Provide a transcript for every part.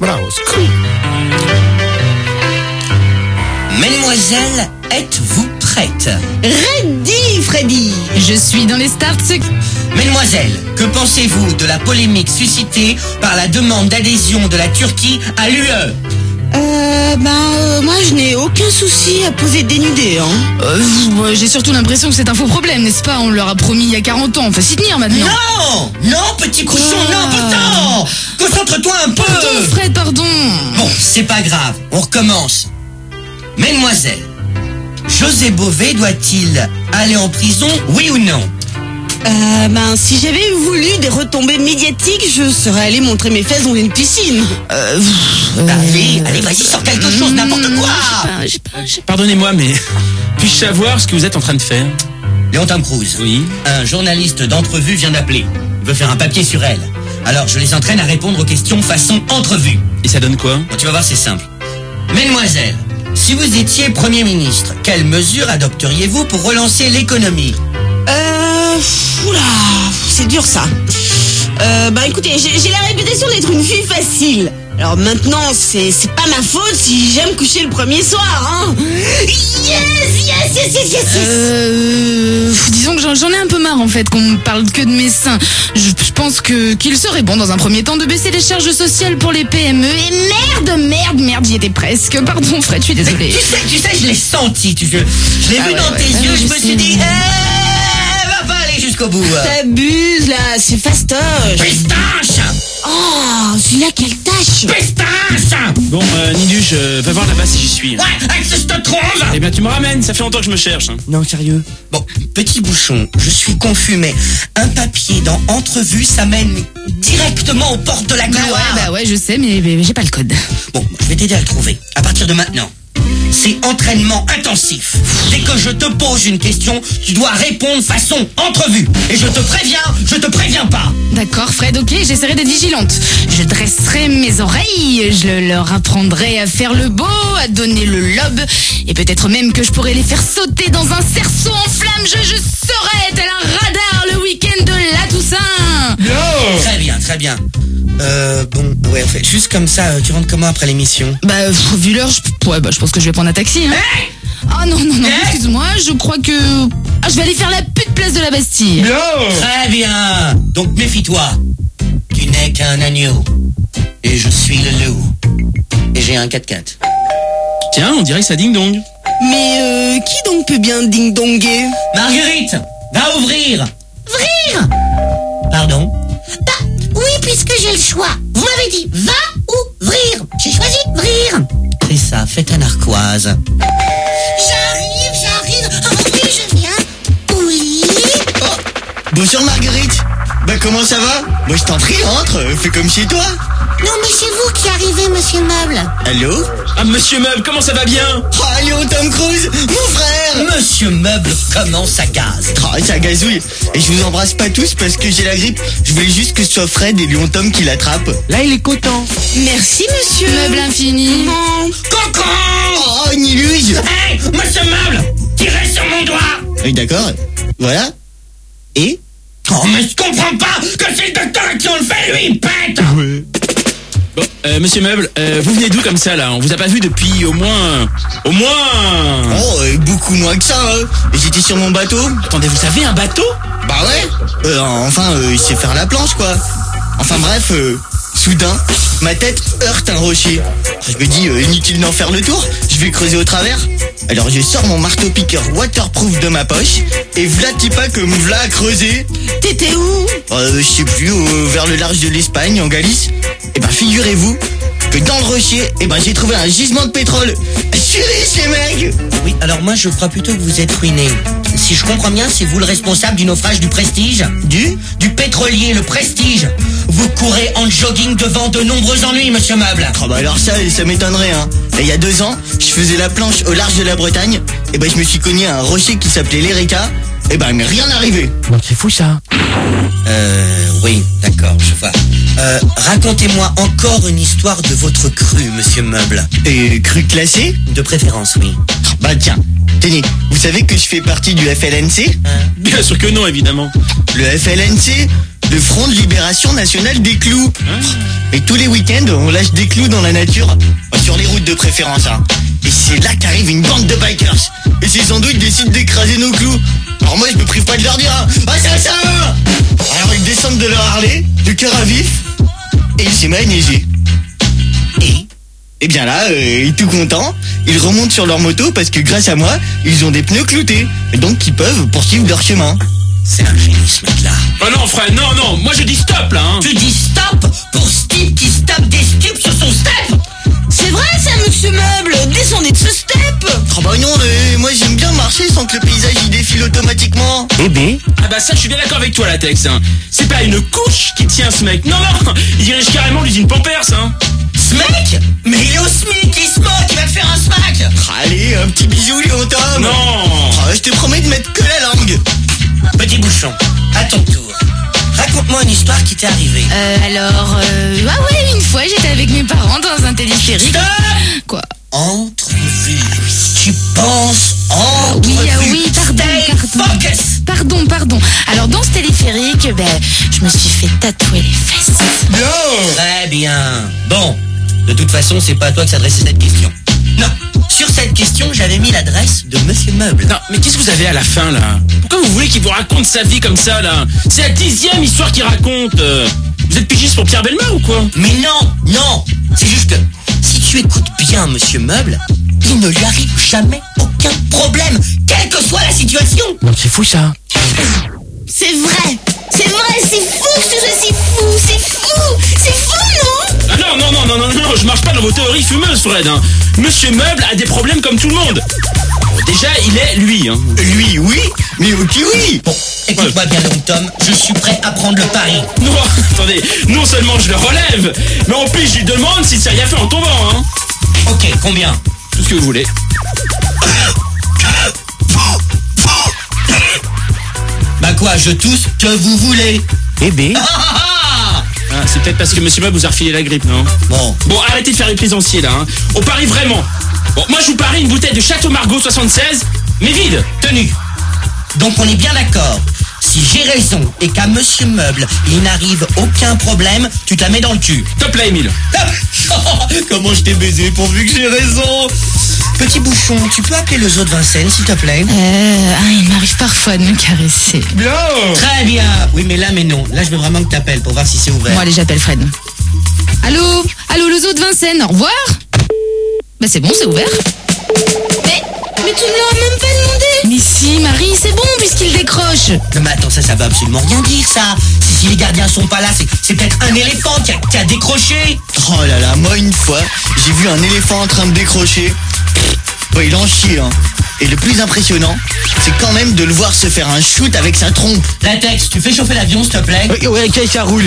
Bravo, Mesdemoiselles, êtes-vous prêtes? Ready, Freddy. Je suis dans les starts. Mesdemoiselles, que pensez-vous de la polémique suscitée par la demande d'adhésion de la Turquie à l'UE? Moi je n'ai aucun souci à poser dénudé, hein. J'ai surtout l'impression que c'est un faux problème, n'est-ce pas? On leur a promis il y a 40 ans, enfin s'y tenir maintenant. Non! Non, petit cochon, non, putain! Concentre-toi un peu! Pardon, Fred, pardon. Bon, c'est pas grave, on recommence. Mesdemoiselles, José Bové doit-il aller en prison, oui ou non? Si j'avais voulu des retombées médiatiques, je serais allé montrer mes fesses dans une piscine. Allez, vas-y, sors quelque chose, n'importe quoi! Pardonnez-moi, mais puis-je savoir ce que vous êtes en train de faire? Léon Tom Cruise. Oui. Un journaliste d'entrevue vient d'appeler. Il veut faire un papier sur elle. Alors, je les entraîne à répondre aux questions façon entrevue. Et ça donne quoi? Bon, tu vas voir, c'est simple. Mesdemoiselles, si vous étiez Premier ministre, quelles mesures adopteriez-vous pour relancer l'économie? Oula, c'est dur ça. Écoutez, j'ai la réputation d'être une fille facile. Alors maintenant, c'est pas ma faute si j'aime coucher le premier soir, hein. Yes. Disons que j'en ai un peu marre en fait qu'on me parle que de mes seins. Je pense qu'il serait bon dans un premier temps de baisser les charges sociales pour les PME. Et merde, j'y étais presque. Pardon Fred, je suis désolée. Tu sais, je l'ai senti, je l'ai vu dans tes yeux, je me suis dit, va pas aller jusqu'au bout. T'abuses là, c'est fastoche. Pistache! Oh, celui-là, quelle tâche. Pistache! Bon, Niduche, va voir là-bas si j'y suis. Ouais, avec ce que je te trouve! Eh bien, tu me ramènes, ça fait longtemps que je me cherche. Hein. Non, sérieux. Bon, petit bouchon, je suis confus, mais un papier dans Entrevue, ça mène directement aux portes de la gloire. Bah ouais, je sais, mais j'ai pas le code. Bon, je vais t'aider à le trouver. À partir de maintenant, c'est entraînement intensif. Dès que je te pose une question, tu dois répondre façon entrevue. Et je te préviens pas. D'accord Fred, ok, j'essaierai d'être vigilante. Je dresserai mes oreilles, je leur apprendrai à faire le beau, à donner le lobe, et peut-être même que je pourrais les faire sauter dans un cerceau en flammes. Je serai tel un radar le week-end de la Toussaint. Très bien. Ouais, en fait, juste comme ça, tu rentres comment après l'émission? Vu l'heure, je pense que je vais prendre un taxi, hein. Oh non, excuse-moi, je crois que... je vais aller faire la pute place de la Bastille. Très bien. Donc méfie-toi. Tu n'es qu'un agneau. Et je suis le loup. Et j'ai un 4x4. Tiens, on dirait que ça ding-dong. Mais qui donc peut bien ding-donger? Marguerite, va ouvrir. Ouvrir? Pardon? Oui, puisque j'ai le choix. Vous m'avez dit, va ouvrir. J'ai choisi ouvrir. C'est ça, fais ta narquoise. J'arrive. Oh oui, je viens. Oui. Bonjour Marguerite. Comment ça va? Moi je t'en prie, rentre, fais comme chez toi. Non, mais c'est vous qui arrivez, monsieur Meuble. Allô? Ah, monsieur Meuble, comment ça va bien? Oh, Léon Tom Cruise, mon frère. Monsieur Meuble commence à gaz. Oh, ça gazouille. Et je vous embrasse pas tous parce que j'ai la grippe. Je voulais juste que ce soit Fred et Léon Tom qui l'attrapent. Là, il est content. Merci, monsieur. Meuble infini. Coco! Oh, une illusion. Hey, monsieur Meuble, tirez sur mon doigt. Oui, d'accord. Voilà. Et? Oh, mais je comprends pas que c'est le docteur à qui on le fait, lui, il pète. Ouais. Bon, monsieur Meuble, vous venez d'où comme ça, là? On vous a pas vu depuis au moins... Oh, beaucoup moins que ça, hein. J'étais sur mon bateau. Attendez, vous savez, un bateau? Bah ouais. Il sait faire la planche, quoi. Enfin bref, soudain, ma tête heurte un rocher. Je me dis, inutile d'en faire le tour, je vais creuser au travers. Alors je sors mon marteau-piqueur waterproof de ma poche, et v'là pas que me v'là à creuser. T'étais où? Je sais plus, vers le large de l'Espagne, en Galice. Et figurez-vous que dans le rocher, j'ai trouvé un gisement de pétrole. Je suis riche, les mecs. Oui, alors moi je crois plutôt que vous êtes ruiné. Si je comprends bien, c'est vous le responsable du naufrage du Prestige? Du pétrolier, le Prestige. Vous courez en jogging devant de nombreux ennuis, monsieur Meuble. Alors ça m'étonnerait, hein. Et il y a 2 ans, je faisais la planche au large de la Bretagne, je me suis cogné à un rocher qui s'appelait l'Erika, il m'est rien arrivé. C'est fou ça. Oui, d'accord, je vois. Racontez-moi encore une histoire de votre cru, monsieur Meuble. Cru classé? De préférence, oui. Tiens, tenez, vous savez que je fais partie du FLNC? Bien sûr que non, évidemment. Le FLNC, le Front de Libération Nationale des Clous. Et tous les week-ends, on lâche des clous dans la nature, sur les routes de préférence, hein. Et c'est là qu'arrive une bande de bikers. Et ces sandwichs décident d'écraser nos clous. Alors moi, je me prive pas de leur dire, hein. Ah, ça Alors ils descendent de leur Harley, le cœur à vif, et il s'est mis à neiger. Et bien là, tout contents, ils remontent sur leur moto parce que grâce à moi, ils ont des pneus cloutés. Et donc ils peuvent poursuivre leur chemin. C'est un génie, ce mec-là. Oh non, Fred, non, moi je dis stop là, hein. Tu dis stop pour ce type qui se tape des stupes sur son step? C'est vrai ça, monsieur Meuble, descendez de ce step. Oh bah non, mais moi j'aime bien marcher sans que le paysage y défile automatiquement. Ah bah ça, je suis bien d'accord avec toi, Latex, hein. C'est pas une couche qui tient ce mec. Non, il dirige carrément l'usine Pampers, hein. Ce mec? Mais il est au SMIC, il se moque, il va te faire un smack. Allez, un petit bisou, Léon Tom. Non. Je te promets de mettre que la langue. Petit bouchon, à ton tour. Raconte-moi une histoire qui t'est arrivée. Ah ouais, une fois j'étais avec mes parents dans un téléphérique. Stop! Quoi? Entrevue. Tu penses entrevue. Oui, pardon. Alors dans ce téléphérique, je me suis fait tatouer les fesses. Très bien. Bon, de toute façon, c'est pas à toi que s'adressait cette question. Non, sur cette question, j'avais mis l'adresse de Monsieur Meuble. Non, mais qu'est-ce que vous avez à la fin, là? Pourquoi vous voulez qu'il vous raconte sa vie comme ça, là? C'est la 10e histoire qu'il raconte. Vous êtes pigiste pour Pierre Bellemare ou quoi? Mais non, c'est juste que si tu écoutes bien Monsieur Meuble, il ne lui arrive jamais aucun problème, quelle que soit la situation. Non, c'est fou, ça. C'est vrai, c'est fou que ce soit si fou, c'est fou, non? Ah non, je marche pas dans vos théories fumeuses, Fred, hein. Monsieur Meuble a des problèmes comme tout le monde. Déjà, il est lui, hein. Lui, oui, mais ok, oui. Bon, écoute-moi bien, Long Tom, je suis prêt à prendre le pari. Non, attendez, non seulement je le relève, mais en plus je lui demande s'il s'est rien fait en tombant, hein. Ok, combien? Tout ce que vous voulez. Bah quoi, je tousse que vous voulez. Ah, c'est peut-être parce que Monsieur Meuble vous a refilé la grippe, non? Bon, arrêtez de faire les plaisanciers, là, hein. On parie vraiment. Bon, moi je vous parie une bouteille de Château Margaux 76, mais vide. Tenu. Donc on est bien d'accord. Si j'ai raison et qu'à Monsieur Meuble, il n'arrive aucun problème, tu te la mets dans le cul. Top là, Émile. Comment je t'ai baisé pourvu que j'ai raison. Petit bouchon, tu peux appeler le zoo de Vincennes, s'il te plaît? Il m'arrive parfois de me caresser. Bien. Très bien. Oui, mais non. Là, je veux vraiment que t'appelles pour voir si c'est ouvert. Bon, allez, j'appelle Fred. Allô, le zoo de Vincennes, au revoir. Bah c'est bon, c'est ouvert. Mais tu ne leur as même pas demandé. Mais si, Marie, c'est bon puisqu'il décroche. Non, mais attends, ça veut absolument rien dire, ça. Si les gardiens sont pas là, c'est peut-être un éléphant qui a décroché. Oh là là, moi une fois, j'ai vu un éléphant en train de décrocher. Ouais, il en chie, hein. Et le plus impressionnant, c'est quand même de le voir se faire un shoot avec sa trompe. Latex, tu fais chauffer l'avion, s'il te plaît? Ouais, ok, ça roule.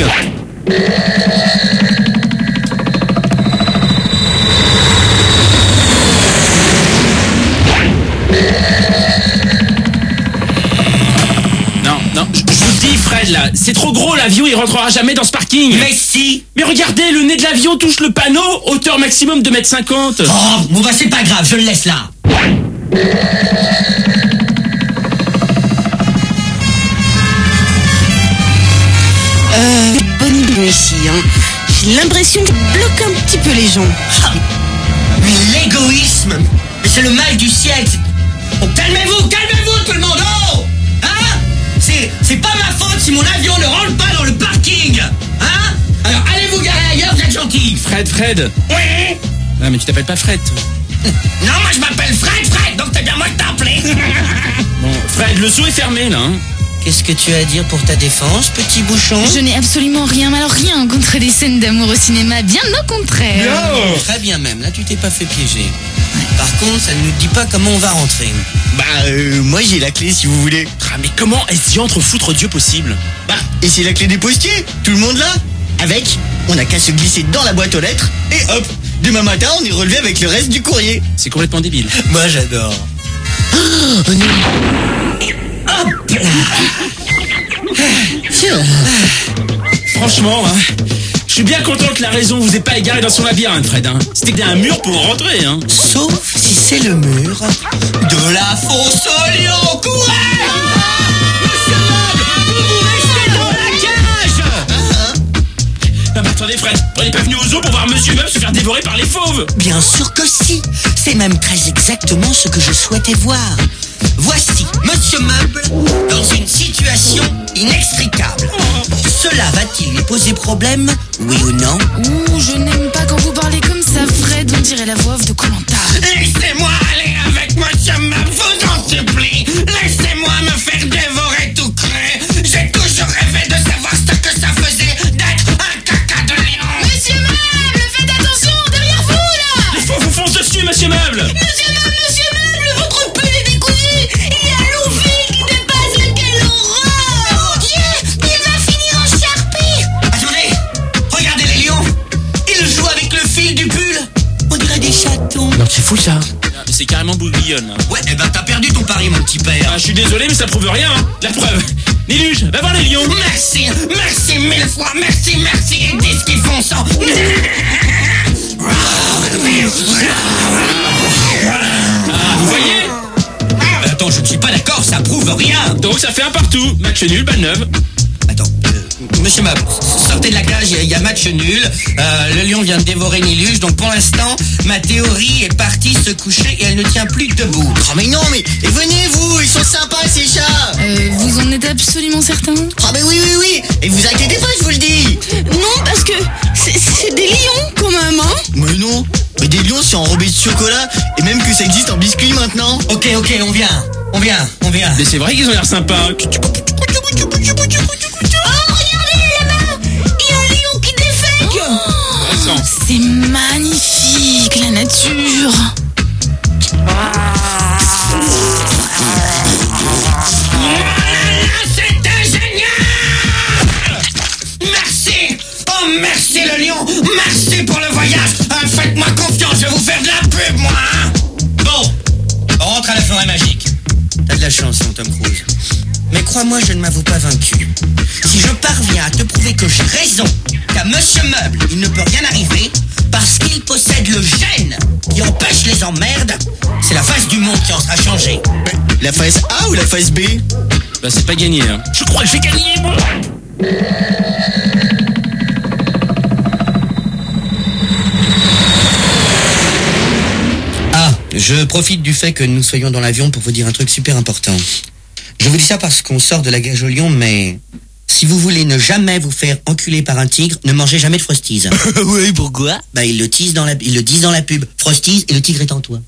Non, je vous dis, Fred, là, c'est trop gros, l'avion, il rentrera jamais dans ce parking. Mais si. Mais regardez, le nez de l'avion touche le panneau, hauteur maximum de 2,50 m. Oh, bon bah c'est pas grave, je le laisse là. Bonne idée ici, hein. J'ai l'impression qu'il bloque un petit peu les gens. L'égoïsme, mais c'est le mal du siècle. Oh, calmez-vous tout le monde. Oh, hein? C'est pas ma faute si mon avion ne rentre pas dans le parking. Hein? Alors allez vous garer ailleurs, vous êtes gentil. Fred. Oui. Ah, mais tu t'appelles pas Fred, toi. Non, moi je m'appelle Fred, donc c'est bien moi de t'appeler. Bon, Fred, le zoo est fermé, là, hein. Qu'est-ce que tu as à dire pour ta défense, petit bouchon? Je n'ai absolument rien, mais alors rien contre les scènes d'amour au cinéma, bien au contraire. Très bien même, là tu t'es pas fait piéger. Par contre, ça ne nous dit pas comment on va rentrer. Moi j'ai la clé si vous voulez. Ah, mais comment est-ce d'y entre foutre Dieu possible? Et c'est la clé des postiers, tout le monde là. Avec, on n'a qu'à se glisser dans la boîte aux lettres et hop, demain matin on est relevé avec le reste du courrier. C'est complètement débile. Moi j'adore. Hop là. Franchement, hein, je suis bien content que la raison vous ait pas égaré dans son labyrinthe, Fred, hein. C'était bien un mur pour rentrer, hein. Sauf si c'est le mur de la fosse au lion. Courez! Monsieur Meuble, vous restez dans la cage! Non, mais attendez, Fred, seriez pas venu au zoo pour voir Monsieur Meuble se faire dévorer par les fauves? Bien sûr que si. C'est même très exactement ce que je souhaitais voir. Voici Monsieur Meuble dans une situation inextricable. Cela va-t-il lui poser problème, oui ou non? Ouh, je n'aime pas quand vous parlez comme ça, Fred. On dirait la voix off de Koh-Lanta. Laissez-moi aller avec Monsieur Meuble, vous en supplie. Laissez-moi me faire dévorer tout cru. J'ai toujours rêvé de savoir ce que ça faisait d'être un caca de lion. Monsieur Meuble, faites attention, derrière vous, là! Les fauves vous foncent dessus, Monsieur Meuble! Monsieur Meuble, votre pull est décousu! Il y a Luffy qui dépasse, quelle horreur! Mon Dieu, il va finir en charpie. Attendez, regardez les lions. Ils jouent avec le fil du pull. On dirait des chatons. Non, c'est fou ça. Mais c'est carrément bouillonne. Ouais, eh ben t'as perdu ton pari, mon petit père. Ah, je suis désolé, mais ça prouve rien. Hein. La preuve. Niluge, va voir les lions. Merci, merci mille fois, merci, et dis ce qu'ils font sans. Ah, vous voyez? Attends, je ne suis pas d'accord, ça prouve rien. Donc ça fait un partout. Match nul, balle neuve. Attends, Monsieur Meuble, sortez de la cage, il y a match nul. Le lion vient de dévorer Niluge, donc pour l'instant, ma théorie est partie se coucher et elle ne tient plus debout. Oh mais non, mais venez vous, ils sont sympas ces chats. Vous en êtes absolument certain? Ah mais oui. Et vous inquiétez pas, je vous le dis. Non, parce que c'est des lions quand même, hein. Mais non, mais des lions c'est enrobé de chocolat et même que ça existe en biscuit maintenant. Ok, on vient. Mais c'est vrai qu'ils ont l'air sympas. C'est magnifique, la nature. C'était génial. Merci. Oh, merci le lion. Merci pour le voyage. Faites-moi confiance, je vais vous faire de la pub, moi. Bon, on rentre à la forêt magique. T'as de la chance, mon Tom Cruise. Mais crois-moi, je ne m'avoue pas vaincu. Si je parviens à te prouver que j'ai raison, qu'à Monsieur Meuble, il ne peut rien arriver, parce qu'il possède le gène qui empêche les emmerdes, c'est la face du monde qui en sera changée. La phase A ou la phase B? Bah c'est pas gagné. Hein. Je crois que j'ai gagné, moi. Ah, je profite du fait que nous soyons dans l'avion pour vous dire un truc super important. Je vous dis ça parce qu'on sort de la cage au lion, mais si vous voulez ne jamais vous faire enculer par un tigre, ne mangez jamais de Frosties. Oui, pourquoi? Bah ils le disent dans la pub. Frosties et le tigre est en toi.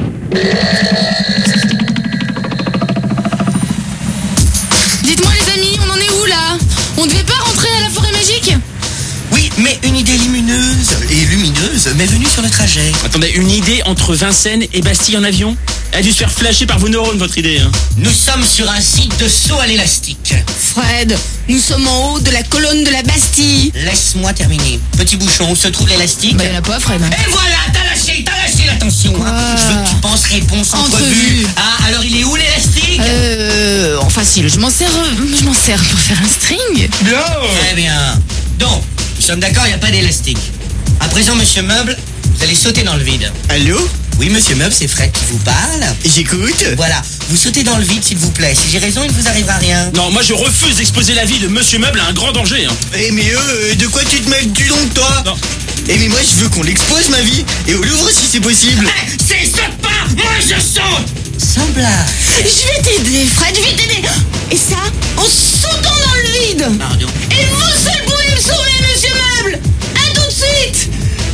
Dites-moi les amis, on en est où là? On devait pas rentrer à la forêt magique? Oui, mais une idée lumineuse m'est venue sur le trajet. Attendez, une idée entre Vincennes et Bastille en avion? Elle a dû se faire flasher par vos neurones, votre idée. Hein. Nous sommes sur un site de saut à l'élastique. Fred, nous sommes en haut de la colonne de la Bastille. Laisse-moi terminer. Petit bouchon, où se trouve l'élastique? Bah y'en a pas, Fred. Et voilà, t'as lâché l'attention. Hein. Je veux que tu penses réponse entrevue. Ah, alors il est où l'élastique? Facile, je m'en sers pour faire un string. Très bien. Donc, nous sommes d'accord, il n'y a pas d'élastique. À présent, Monsieur Meuble, vous allez sauter dans le vide. Allô? Oui, Monsieur Meuble, c'est Fred qui vous parle. J'écoute. Voilà, vous sautez dans le vide, s'il vous plaît. Si j'ai raison, il ne vous arrivera rien. Non, moi je refuse d'exposer la vie de Monsieur Meuble à un grand danger. Hein. Eh mais de quoi tu te mêles-tu donc, toi? Non. Eh mais moi je veux qu'on l'expose, ma vie. Et au Louvre si c'est possible. C'est saute pas, moi je saute. Sans blague. Je vais t'aider, Fred, je vais t'aider. Et ça, en sautant dans le vide. Pardon. Et vous seul pouvez me sauver, Monsieur Meuble. À tout de suite.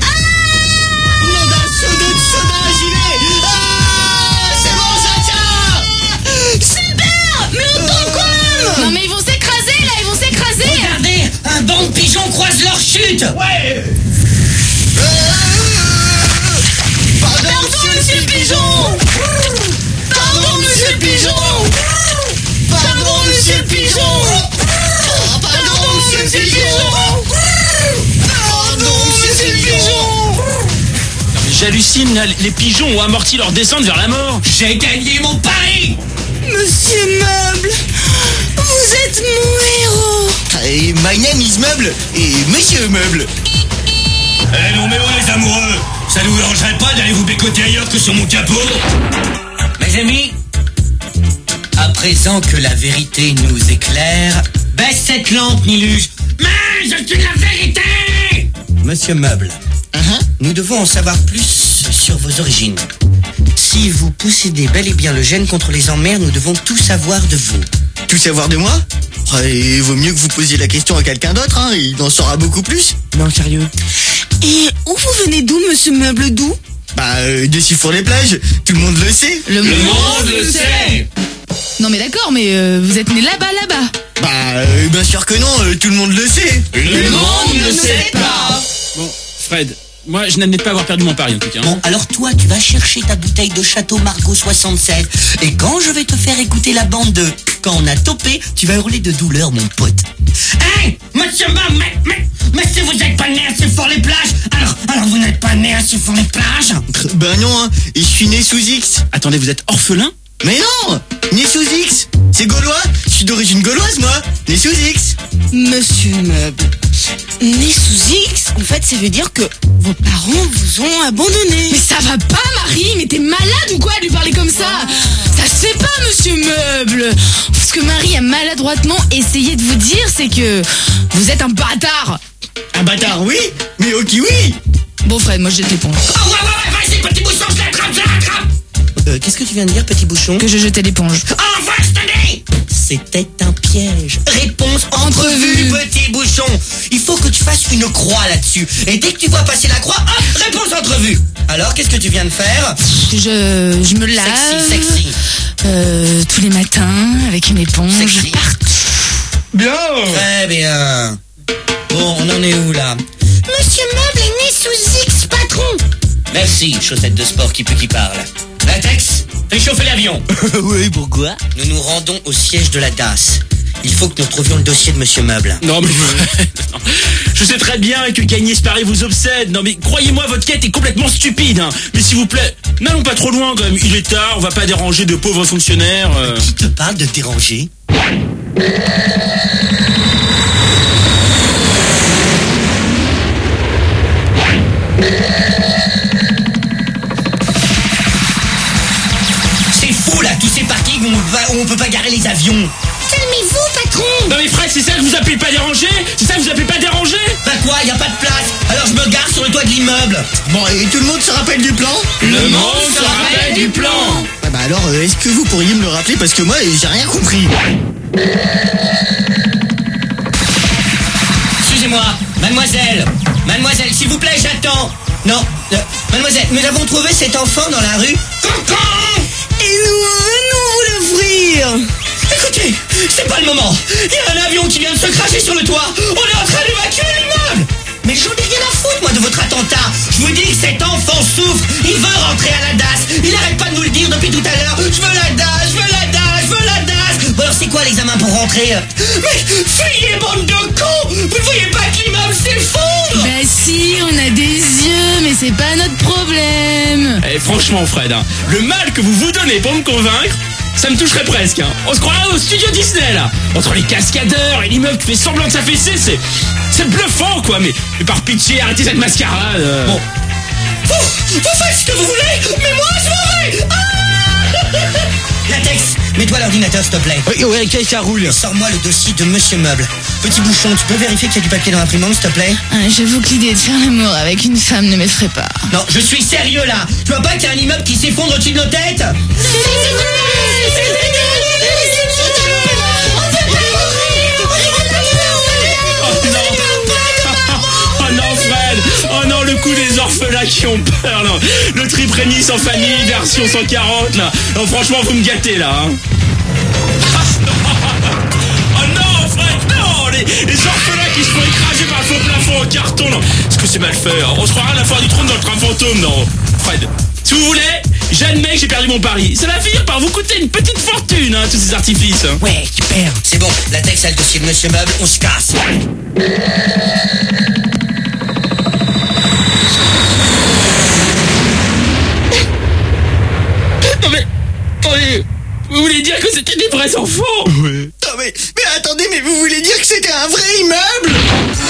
C'est bon, ça tient. Super. Mais on tombe quand même. Non mais ils vont s'écraser là, ils vont s'écraser. Regardez, un banc de pigeons croise leur chute. Ouais. Pardon, monsieur le pigeon. Pardon, monsieur le pigeon. Pardon, monsieur le pigeon. Pardon, monsieur le pigeon. Pardon, monsieur le pigeon. J'hallucine, là, les pigeons ont amorti leur descente vers la mort. J'ai gagné mon pari. Monsieur Meuble, vous êtes mon héros. Et my name is Meuble. Et monsieur Meuble. Eh non mais oh les amoureux, ça ne vous dérangerait pas d'aller vous bécoter ailleurs que sur mon capot? Mes amis, à présent que la vérité nous éclaire, baisse cette lampe, Niluge. Mais je suis la vérité. Monsieur Meuble, nous devons en savoir plus sur vos origines. Si vous possédez bel et bien le gène contre les emmers, nous devons tout savoir de vous. Tout savoir de moi? Il vaut mieux que vous posiez la question à quelqu'un d'autre, hein. Il en saura beaucoup plus. Non, sérieux. Et où vous venez d'où, monsieur Meuble, d'où? De Sifour-les-Plages, tout le monde le sait. Le monde le sait. Non mais d'accord, mais vous êtes né là-bas. Bien sûr que non, tout le monde le sait. Le monde ne sait pas. Bon, Fred, moi je n'admets pas avoir perdu mon pari en tout cas. Bon, alors toi, tu vas chercher ta bouteille de Château Margaux 76. Et quand je vais te faire écouter la bande de Quand on a topé, tu vas hurler de douleur, mon pote. Hey, monsieur mais si vous n'êtes pas né à Sifour-les-Plages, alors vous n'êtes pas né à Sifour-les-Plages? Non, hein, je suis né sous X. Attendez, vous êtes orphelin? Mais non, né sous X. C'est gaulois, je suis d'origine gauloise moi, né sous X. Monsieur Meuble, né sous X, en fait, ça veut dire que vos parents vous ont abandonné. Mais ça va pas, Marie? Mais t'es malade ou quoi à lui parler comme ça? Ça se fait pas, monsieur Meuble. Ce que Marie a maladroitement essayé de vous dire, c'est que vous êtes un bâtard. Un bâtard, oui, mais au kiwi. Bon, Fred, moi je jette l'éponge. Oh, ouais, vas-y, petit bouchon, je l'attrape. Qu'est-ce que tu viens de dire, petit bouchon? Que je jetais l'éponge. Oh, va se tenir! C'était un piège. Réponse entrevue, petit bouchon. Il faut que tu fasses une croix là-dessus. Et dès que tu vois passer la croix, hop, réponse entrevue. Alors, qu'est-ce que tu viens de faire? Je me lave. Sexy. Tous les matins, avec une éponge. Sexy. Partout. Bien. Très bien. Bon, on en est où là? Monsieur Meuble est né sous X, patron. Merci, chaussette de sport qui parle. Latex, fais chauffer l'avion. Oui, pourquoi? Nous nous rendons au siège de la DAS. Il faut que nous trouvions le dossier de Monsieur Meuble. Non mais je sais très bien que gagner ce pari vous obsède. Non mais croyez-moi, votre quête est complètement stupide. Hein. Mais s'il vous plaît, n'allons pas trop loin quand même. Il est tard, on va pas déranger de pauvres fonctionnaires. Qui te parle de déranger? C'est fou là, tous ces parkings où on peut pas garer les avions. Calmez-vous, patron. Non mais Fred, c'est ça que vous appelez pas déranger? C'est ça que vous appelez pas déranger? Bah quoi, y a pas de place. Alors je me gare sur le toit de l'immeuble. Bon, et tout le monde se rappelle du plan? Le monde se rappelle du plan. Alors, est-ce que vous pourriez me le rappeler? Parce que moi, j'ai rien compris. Excusez-moi, mademoiselle, s'il vous plaît, j'attends. Non, mademoiselle, nous avons trouvé cet enfant dans la rue. Cancan! Et nous venons vous l'ouvrir. Écoutez, c'est pas le moment. Il y a un avion qui vient de se cracher sur le toit. On est en train d'évacuer l'immeuble. Mais j'en ai rien à foutre, moi, de votre attentat. Je vous dis que cet enfant souffre. Il veut rentrer à la DAS. Il arrête pas de nous le dire depuis tout à l'heure. Je veux la DAS, je veux la DAS, je veux la DAS. Bon alors c'est quoi l'examen pour rentrer? Mais fuyez, bande de cons. Vous ne voyez pas que l'immeuble s'effondre? Bah si, on a des yeux, mais c'est pas notre problème. Eh, franchement Fred, hein, le mal que vous vous donnez pour me convaincre, ça me toucherait presque. Hein. On se croirait au studio Disney là. Entre les cascadeurs et l'immeuble qui fait semblant de s'affaisser, c'est bluffant quoi. Mais par pitié, arrêtez cette mascarade. Bon. Vous faites ce que vous voulez, mais moi je m'en vais. Latex, mets-toi l'ordinateur s'il te plaît. Oui, ok, ça roule. Sors-moi le dossier de Monsieur Meuble. Petit bouchon, tu peux vérifier qu'il y a du papier dans l'imprimante s'il te plaît? J'avoue que l'idée de faire l'amour avec une femme ne m'effraie pas. Non, je suis sérieux là. Tu vois pas qu'il y a un immeuble qui s'effondre au-dessus de nos têtes? Oh non, le coup des orphelins qui ont peur là. Le trip Rémis en famille version 140 là. Non, franchement vous me gâtez là. Hein. Oh non Fred, non, les orphelins qui se font écraser par le faux plafond en carton là. Est-ce que c'est mal fait? On se croirait à la foire du trône dans le train fantôme, non Fred, si vous voulez, j'admets que j'ai perdu mon pari. Ça va finir par vous coûter une petite fortune, hein, tous ces artifices. Hein. Ouais, super. C'est bon, Latex a le dossier de Monsieur Meuble, on se casse. Non mais, attendez, vous voulez dire que c'était des vrais enfants? Ouais. Non mais attendez, mais vous voulez dire que c'était un vrai immeuble?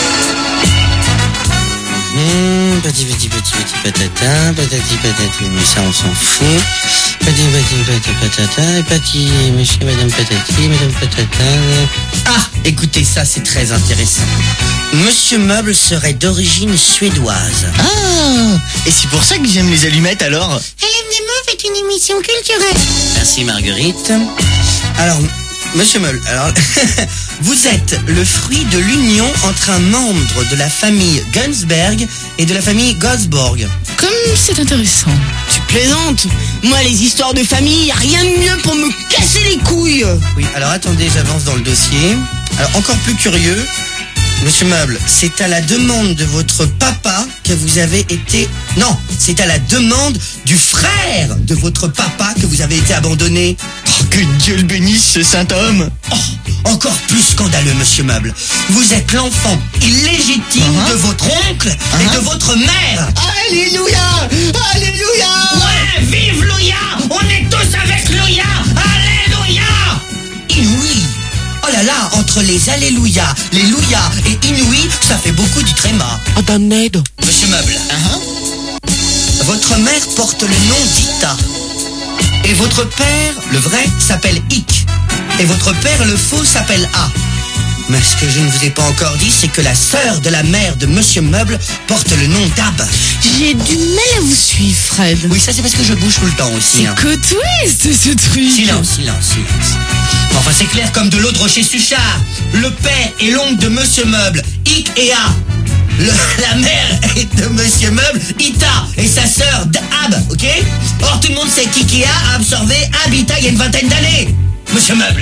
Petit patata, patati patati, mais ça on s'en fout. Petit patata, et petit monsieur madame patati, madame patata. Ah, écoutez ça, c'est très intéressant. Monsieur Meuble serait d'origine suédoise. Ah, et c'est pour ça que j'aime les allumettes alors. Hélène des Meufs est une émission culturelle. Merci Marguerite. Alors, Monsieur Meuble, alors, vous êtes le fruit de l'union entre un membre de la famille Gunsberg et de la famille Gosborg. Comme c'est intéressant. Tu plaisantes. Moi, les histoires de famille, y a rien de mieux pour me casser les couilles. Oui, alors attendez, j'avance dans le dossier. Alors, encore plus curieux, Monsieur Meuble, c'est à la demande de votre papa que vous avez été... Non, c'est à la demande du frère de votre papa que vous avez été abandonné. Oh, que Dieu le bénisse, ce saint homme. Oh, encore plus scandaleux, Monsieur Meuble. Vous êtes l'enfant illégitime de votre oncle et de votre mère. Alléluia, alléluia. Ouais, vive Louia. On est tous avec Louia. Alléluia. Inouï. Oh là là, entre les Alléluia, les Louia et Inouï, ça fait beaucoup du tréma. Oh ben m'aide. Monsieur Meuble, votre mère porte le nom d'Ita. Et votre père, le vrai, s'appelle Ick. Et votre père, le faux, s'appelle A. Mais ce que je ne vous ai pas encore dit, c'est que la sœur de la mère de Monsieur Meuble porte le nom d'Ab. J'ai du mal à vous suivre, Fred. Oui, ça c'est parce que je bouge tout le temps aussi. C'est que twist, ce truc. Silence, silence, silence. Enfin, c'est clair comme de l'eau de Rocher Suchard. Le père et l'oncle de Monsieur Meuble, Ick et A. La mère est de Monsieur Meuble, Ita, et sa sœur Ab, ok? Or, tout le monde sait qu'Ikea a absorbé Habitat il y a une vingtaine d'années. Monsieur Meuble.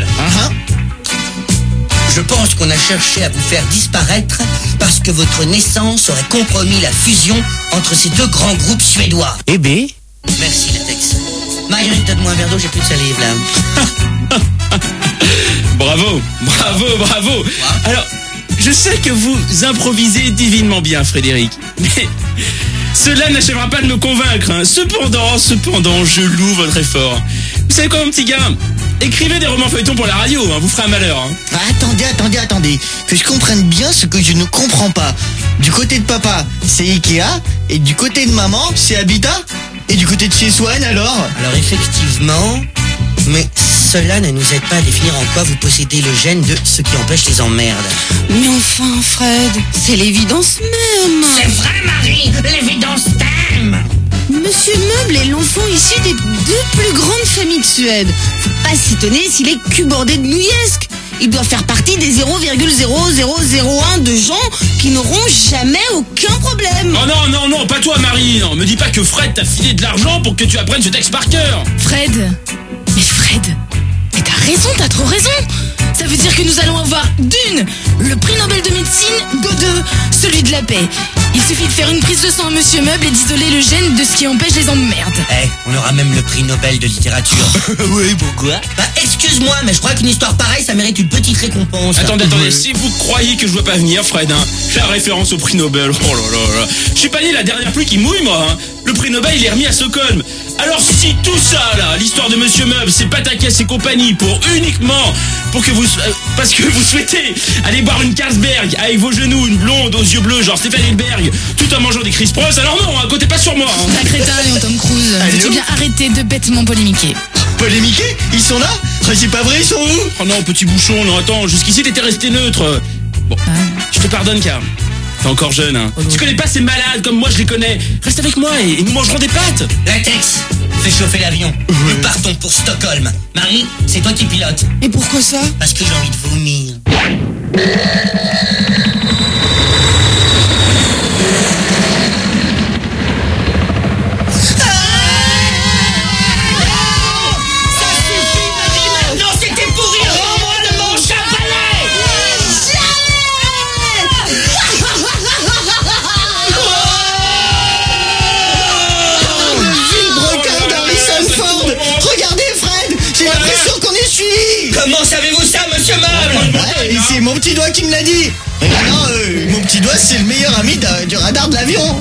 Je pense qu'on a cherché à vous faire disparaître parce que votre naissance aurait compromis la fusion entre ces deux grands groupes suédois. Eh ben. Merci, Latex. Marguerite, donne-moi un verre d'eau, j'ai plus de salive, là. Bravo, bravo, bravo. Alors, je sais que vous improvisez divinement bien, Frédéric, mais cela n'achèvera pas de me convaincre. Hein. Cependant, je loue votre effort. Vous savez quoi, mon petit gars? Écrivez des romans feuilletons pour la radio, hein, vous ferez un malheur. Hein. Attendez. Que je comprenne bien ce que je ne comprends pas. Du côté de papa, c'est Ikea, et du côté de maman, c'est Habitat. Et du côté de chez Swan, alors? Alors effectivement, mais cela ne nous aide pas à définir en quoi vous possédez le gène de ce qui empêche les emmerdes. Mais enfin, Fred, c'est l'évidence même. C'est vrai, Marie, l'évidence t'aime. Monsieur Meuble est l'enfant issu des deux plus grandes familles de Suède. Faut pas s'étonner s'il est cul-bordé de nouillesque. Il doit faire partie des 0,0001 de gens qui n'auront jamais aucun problème. Oh non, pas toi, Marie. Non, me dis pas que Fred t'a filé de l'argent pour que tu apprennes ce texte par cœur. Fred, mais t'as raison, t'as trop raison. Ça veut dire que nous allons avoir d'une, le prix Nobel de médecine, de deux, celui de la paix. Il suffit de faire une prise de sang à Monsieur Meuble et d'isoler le gène de ce qui empêche les emmerdes. On aura même le prix Nobel de littérature. Oui, pourquoi? Bah, excuse-moi, mais je crois qu'une histoire pareille, ça mérite une petite récompense. Attendez, si vous croyez que je dois pas venir, Fred, hein, j'ai la référence au prix Nobel. Oh là. Je suis pas né la dernière pluie qui mouille, moi. Hein. Le prix Nobel, il est remis à Stockholm. Alors si tout ça, là, l'histoire de Monsieur Meuble, c'est Pataquès et compagnie, pour que vous... parce que vous souhaitez aller boire une Carlsberg avec vos genoux, une blonde aux yeux bleus, genre Stéphane Hilberg, tout en mangeant des Chris Pross, alors non, hein, comptez pas sur moi. Hein. La crétin, Léon Tom Cruise, veux-tu bien arrêter de bêtement polémiquer? Polémiquer? Ils sont là? C'est pas vrai, ils sont où? Oh non, petit bouchon, non, attends, jusqu'ici t'étais resté neutre. Bon, je te pardonne, car t'es encore jeune, hein. Tu connais pas ces malades comme moi, je les connais. Reste avec moi et nous mangerons des pâtes. Latex, fais chauffer l'avion. Nous partons pour Stockholm. Marie, c'est toi qui pilotes. Et pourquoi ça? Parce que j'ai envie de vomir. Comment savez-vous ça, Monsieur Meuble? C'est mon petit doigt qui me l'a dit. Et maintenant, mon petit doigt, c'est le meilleur ami du radar de l'avion.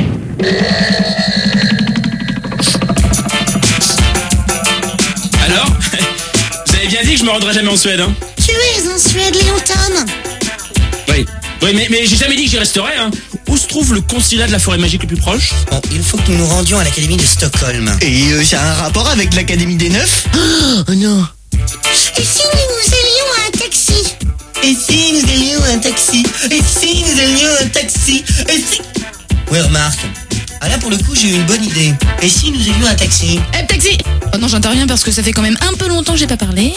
Alors, vous avez bien dit que je me rendrai jamais en Suède, hein? Tu es en Suède, Léon Tom. Oui, mais j'ai jamais dit que j'y resterais, hein. Où se trouve le consulat de la forêt magique le plus proche? Bon, il faut que nous nous rendions à l'académie de Stockholm. Et ça a un rapport avec l'académie des Neufs? Oh non. Et si nous allions à un taxi? Et si nous allions un taxi? Et si nous allions un taxi? Et si... Ouais, remarque. Ah là, pour le coup, j'ai eu une bonne idée. Et si nous allions un taxi? Eh, taxi! Oh non, j'interviens parce que ça fait quand même un peu longtemps que j'ai pas parlé.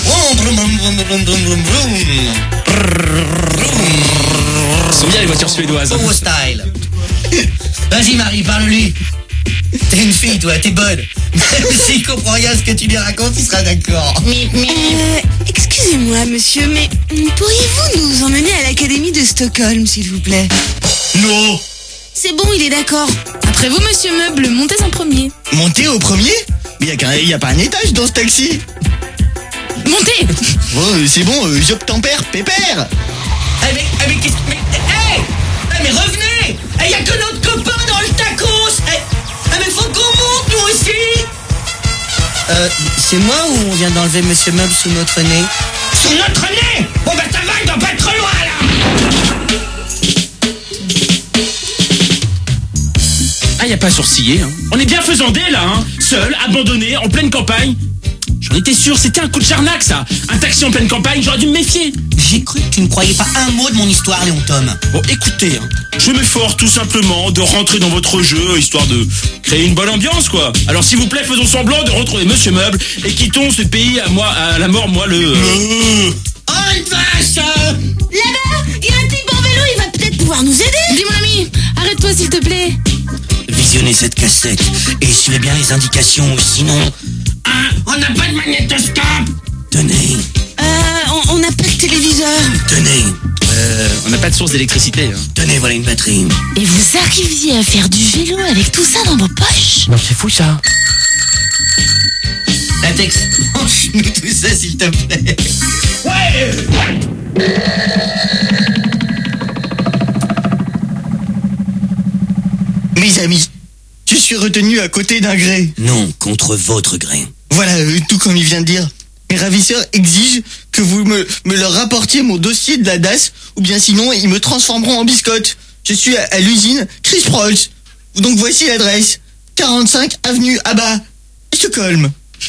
Sont bien les voitures suédoises. Power style. Vas-y, Marie, parle-lui. T'es une fille, toi, t'es bonne. Même s'il comprend rien à ce que tu lui racontes, il sera d'accord. Excusez-moi, monsieur, mais pourriez-vous nous emmener à l'Académie de Stockholm, s'il vous plaît? Non. C'est bon, il est d'accord. Après vous, monsieur Meuble, montez en premier. Monter au premier? Mais y a pas un étage dans ce taxi. Montez! Oh, c'est bon, j'obtempère, pépère. Mais qu'est-ce que... Mais revenez! Il y a que notre copain dans le tacos! Mais faut qu'on monte, nous aussi! C'est moi ou on vient d'enlever Monsieur Meuble sous notre nez? Sous notre nez? Bon bah ça va, il doit pas être trop loin, là! Ah, y a pas à sourciller, hein. On est bien faisandés, là, hein. Seul, abandonné, en pleine campagne. J'en étais sûr, c'était un coup de charnac, ça. Un taxi en pleine campagne, j'aurais dû me méfier. J'ai cru que tu ne croyais pas un mot de mon histoire, Léon Tom. Bon, écoutez, hein, je m'efforce tout simplement de rentrer dans votre jeu, histoire de créer une bonne ambiance, quoi. Alors, s'il vous plaît, faisons semblant de retrouver Monsieur Meuble et quittons ce pays à la mort, moi, le... Oh, une vache! Là-bas, il y a un type en vélo, il va peut-être pouvoir nous aider. Dis mon ami, arrête-toi s'il te plaît. Visionnez cette cassette et suivez bien les indications, sinon... Ah, on n'a pas de magnétoscope! Tenez, On n'a pas de téléviseur. tenez, On n'a pas de source d'électricité, hein. tenez, voilà une batterie. Et vous arriviez à faire du vélo avec tout ça dans vos poches? Non, c'est fou, ça. Latex, nous tout ça, s'il te plaît. Ouais! Mes amis, je suis retenu à côté d'un gré. Non, contre votre gré. Voilà, tout comme il vient de dire. Mes ravisseurs exigent que vous me leur rapportiez mon dossier de la DAS, ou bien sinon ils me transformeront en biscotte. Je suis à l'usine Chris Prolls. Donc voici l'adresse. 45 avenue Abba, Stockholm.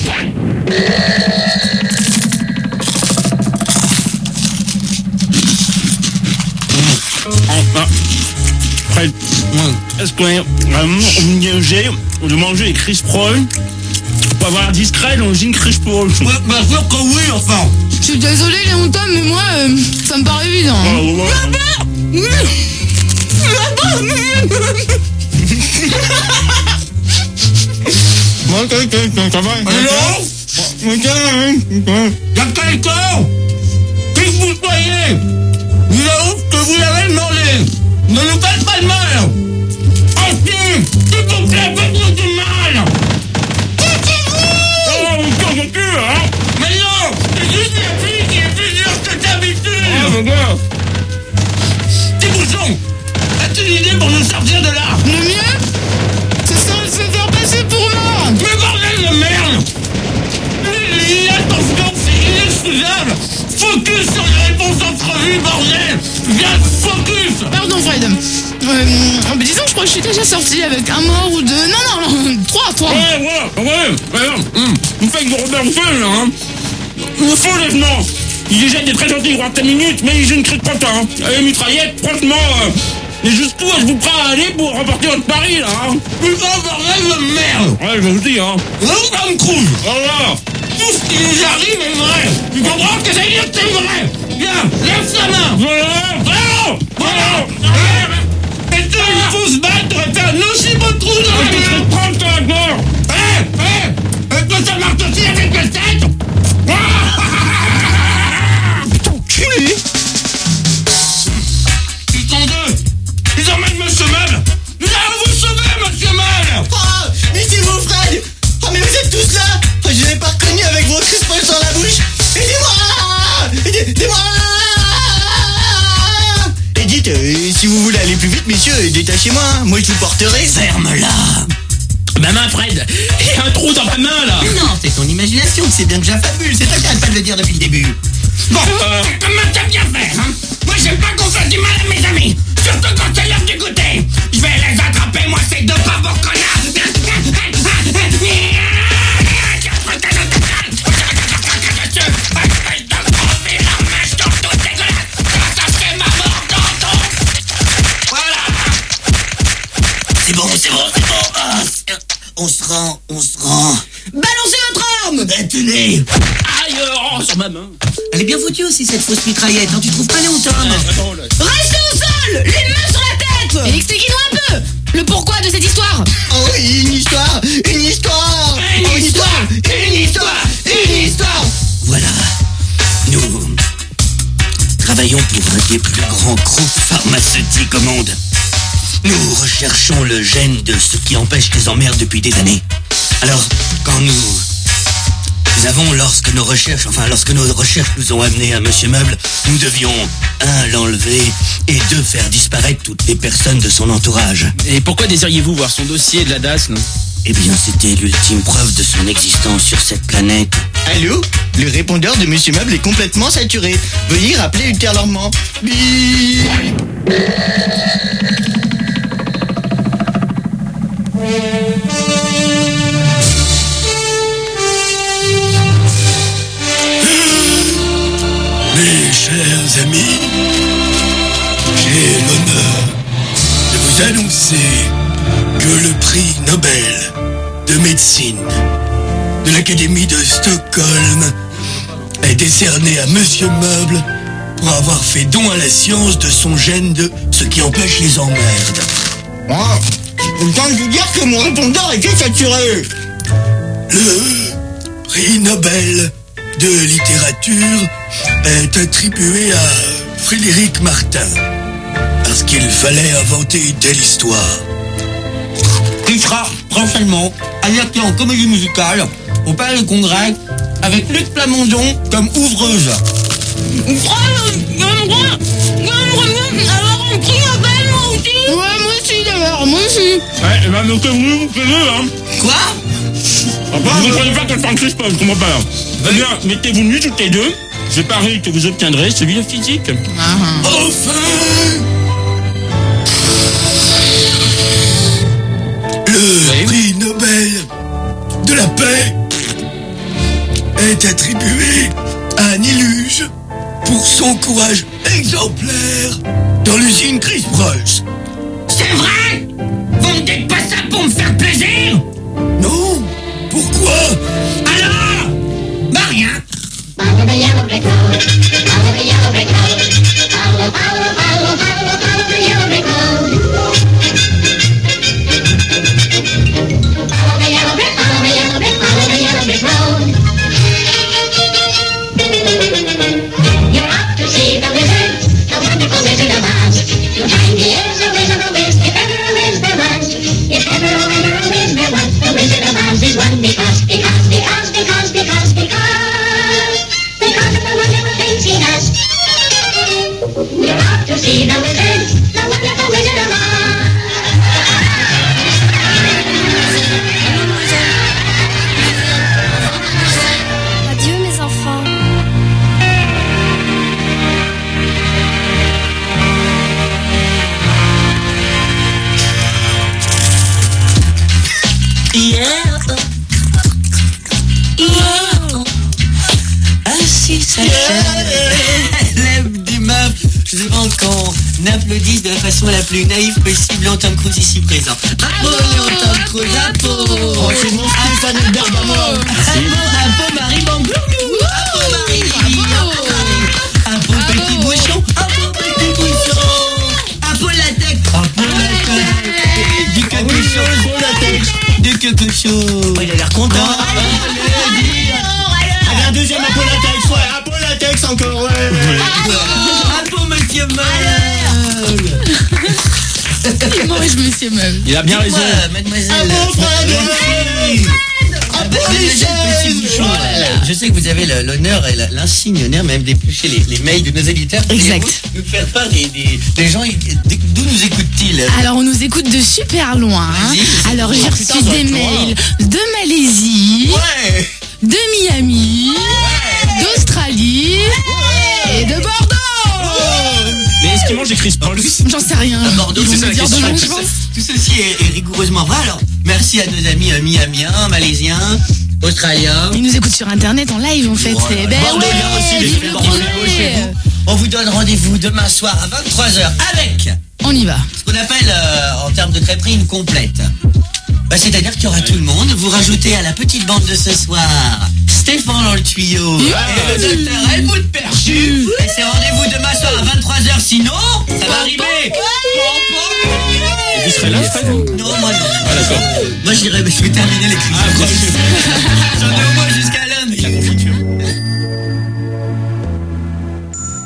Fred, est-ce qu'on est vraiment obligé de manger les Chris Prolls pour avoir discret dans l'usine Chris Prolls? Bien sûr que oui, enfin. Je suis désolée, Léon Tom, mais moi, ça me paraît évident. Ça va? Y'a quelqu'un? Qui que vous soyez? Vous avoue que vous l'avez demandé. Ne nous faites pas de mal. Ensuite, s'il vous plaît, faites-nous du mal. Oh, on tire de cul, hein? Mais non, c'est juste la fille qui est plus dure que d'habitude. Ah, mon gars. Petit bouchon, as-tu une idée pour nous sortir de là? Le mieux, ce serait de se faire passer pour mort. Mais bordel de merde! Attention, c'est inexcusable! Focus sur les réponses entrevues, bordel! Viens, focus! Pardon, Fred. Disons que je crois que je suis déjà sorti avec un mort ou deux. Non, 3. Ouais. Vous faites vos Robert Feu, là, hein? Il me faut les venants. Il est déjà très gentil, il 20 minutes, mais je ne crie pas tant, hein. Allez, mitraillette, franchement, et jusqu'où est-ce que vous prêt à aller pour remporter votre pari, là, hein? Putain, bordel de merde! Ouais, je vous dis, hein. Tom Cruise! Voilà. Tout ce qui nous arrive est vrai! Tu comprends que ça veut dire que c'est vrai? Viens, lève sa main! Voilà! Et toi, il faut se battre et faire un aussi beau trou dans la main! Prends ta gueule. Est-ce que ça marche aussi avec la tête? Culé. Ils sont deux! Ils emmènent Monsieur Meuble! Nous allons vous sauver, Monsieur Meuble! Ah, mais c'est vous, Fred. Ah, mais vous êtes tous là. Ah, je l'ai pas reconnu avec vos Chris Prolls dans la bouche. Aidez-moi! Aidez-moi! Et dites, si vous voulez aller plus vite, messieurs, détachez-moi, hein. Moi je vous porterai. Ferme-la! Ma main, Fred. Il y a un trou dans ma main, là. Non, c'est ton imagination, c'est bien déjà fabuleux. C'est toi qui arrête pas de le dire depuis le début. Bon, comment t'as bien fait, hein? Moi, j'aime pas qu'on fasse du mal à mes amis. Surtout quand c'est l'heure du goûter. Je vais les attraper, moi, ces deux pauvres connards. C'est bon. Ah, on se rend. Balancez votre arme. Tenez. Aïe, oh, sur ma main. Elle est bien foutue aussi, cette fausse mitraillette, hein, tu trouves pas, Léon, Tom? Attends, là. Restez au sol. Les mains sur la tête. Et expliquez-nous un peu le pourquoi de cette histoire. Oh oui, une histoire. Voilà. Nous travaillons pour un des plus grands groupes pharmaceutiques au monde. Nous recherchons le gène de ce qui empêche les emmerdes depuis des années. Alors, quand lorsque nos recherches nous ont amenés à Monsieur Meuble, nous devions, 1, l'enlever, et 2, faire disparaître toutes les personnes de son entourage. Et pourquoi désiriez-vous voir son dossier de la DAS, non? Eh bien, c'était l'ultime preuve de son existence sur cette planète. Allô? Le répondeur de Monsieur Meuble est complètement saturé. Veuillez rappeler ultérieurement. Bip. Mes chers amis, j'ai l'honneur de vous annoncer que le prix Nobel de médecine de l'Académie de Stockholm est décerné à Monsieur Meuble pour avoir fait don à la science de son gène de ce qui empêche les emmerdes. Oh, autant je vous dire que mon répondeur était saturé. Le prix Nobel de littérature est attribué à Frédéric Martin parce qu'il fallait inventer une telle histoire. Il sera prochainement adapté en comédie musicale au Palais du Congrès avec Luc Plamondon comme ouvreuse. Moi aussi. Ouais, et ben, notez-vous, hein. Quoi? Vous ne comprenez pas que le fan Christ, je comprends pas. Eh bien, mettez-vous nus toutes les deux. Je parie que vous obtiendrez celui de physique. Enfin, le prix Nobel de la paix est attribué à Annie Luge pour son courage exemplaire dans l'usine Chris Preuss. C'est vrai? Vous me dites pas ça pour me faire plaisir? Non? Pourquoi? Alors? Bah rien. Follow the yellow brick road. Follow the yellow brick road. Follow the yellow brick road. Follow the yellow brick, follow the yellow brick, follow the yellow brick road. You're off to see the wizard, the wonderful Wizard of Oz. Behind he is a wizard of Wiz, if ever a Wiz there was. If ever a Wiz there was, the Wizard of Oz is one because of the wonderful things he does. You're off to see the wizard, the wonderful Wizard of Oz. Adieu mes enfants. Ainsi s'achève l'élève des meufs. Je demande qu'on applaudisse de la façon la plus naïve possible en Tom Cruise ici présent. Bravo Tom Cruise, Oh, c'est mon Stéphane Bergamo. Bravo Marie Bangloulou. Bravo Marie. Un beau petit bouchon. Un beau petit bouchon. Un peu la tête. Un peu la tête. Du quelque chose. Du quelque chose. Il a l'air content. Un deuxième Apolatex, ouais, Apolatex encore, ouais. Un beau monsieur Meuble. Il mange Monsieur Meuble. Il a bien raison. Mademoiselle. Un beau Fred. Petit bouchon. Je sais que vous avez l'honneur et l'insigne honneur même d'éplucher les mails de nos éditeurs. Exact. Pourriez-vous nous faire part des gens, d'où nous écoutent-ils? Alors on nous écoute de super loin. Vas-y. Alors j'ai reçu putain, des toi. mails de Malaisie, Ouais. de Miami, d'Australie et de Bordeaux. Mais est-ce qu'il mange des Chris Paul? J'en sais rien. Bordeaux, Ils vont c'est ça me la dire de question. nom, je pense. Tout ceci est rigoureusement vrai. Alors, merci à nos amis miamiens, malaisiens, australiens. Ils nous écoutent sur internet en live en fait. Voilà. C'est ben Bordelais ouais, aussi, les vive le Bordelais progrès. chez vous. on vous donne rendez-vous demain soir à 23h avec On y va. ce qu'on appelle en termes de crêperie une complète. C'est-à-dire qu'il y aura tout le monde. Vous rajoutez à la petite bande de ce soir Stéphane dans le tuyau et le docteur Helmut Perchu. Et c'est rendez-vous demain soir à 23h. Sinon, ça va arriver. Vous serez là, Fred? Non, moi non. Ah, d'accord. Moi je vais terminer les crises. Ah, J'en ai au moins